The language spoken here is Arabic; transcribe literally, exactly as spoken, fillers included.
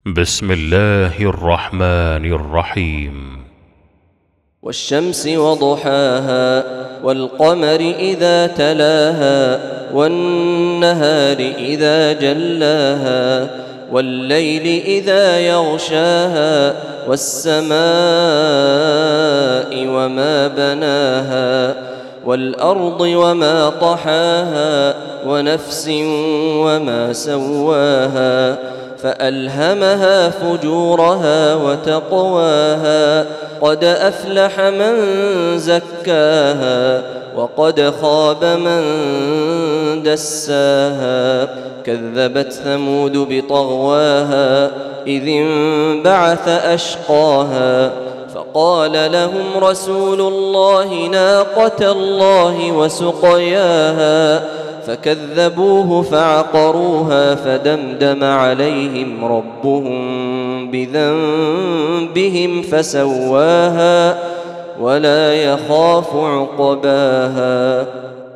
بسم الله الرحمن الرحيم. والشمس وضحاها والقمر إذا تلاها والنهار إذا جلاها والليل إذا يغشاها والسماء وما بناها والأرض وما طحاها ونفس وما سواها فألهمها فجورها وتقواها قد أفلح من زكاها وقد خاب من دساها كذبت ثمود بطغواها إذ انبعث أشقاها فقال لهم رسول الله ناقة الله وسقياها فكذبوه فعقروها فدمدم عليهم ربهم بذنبهم فسواها ولا يخاف عقباها.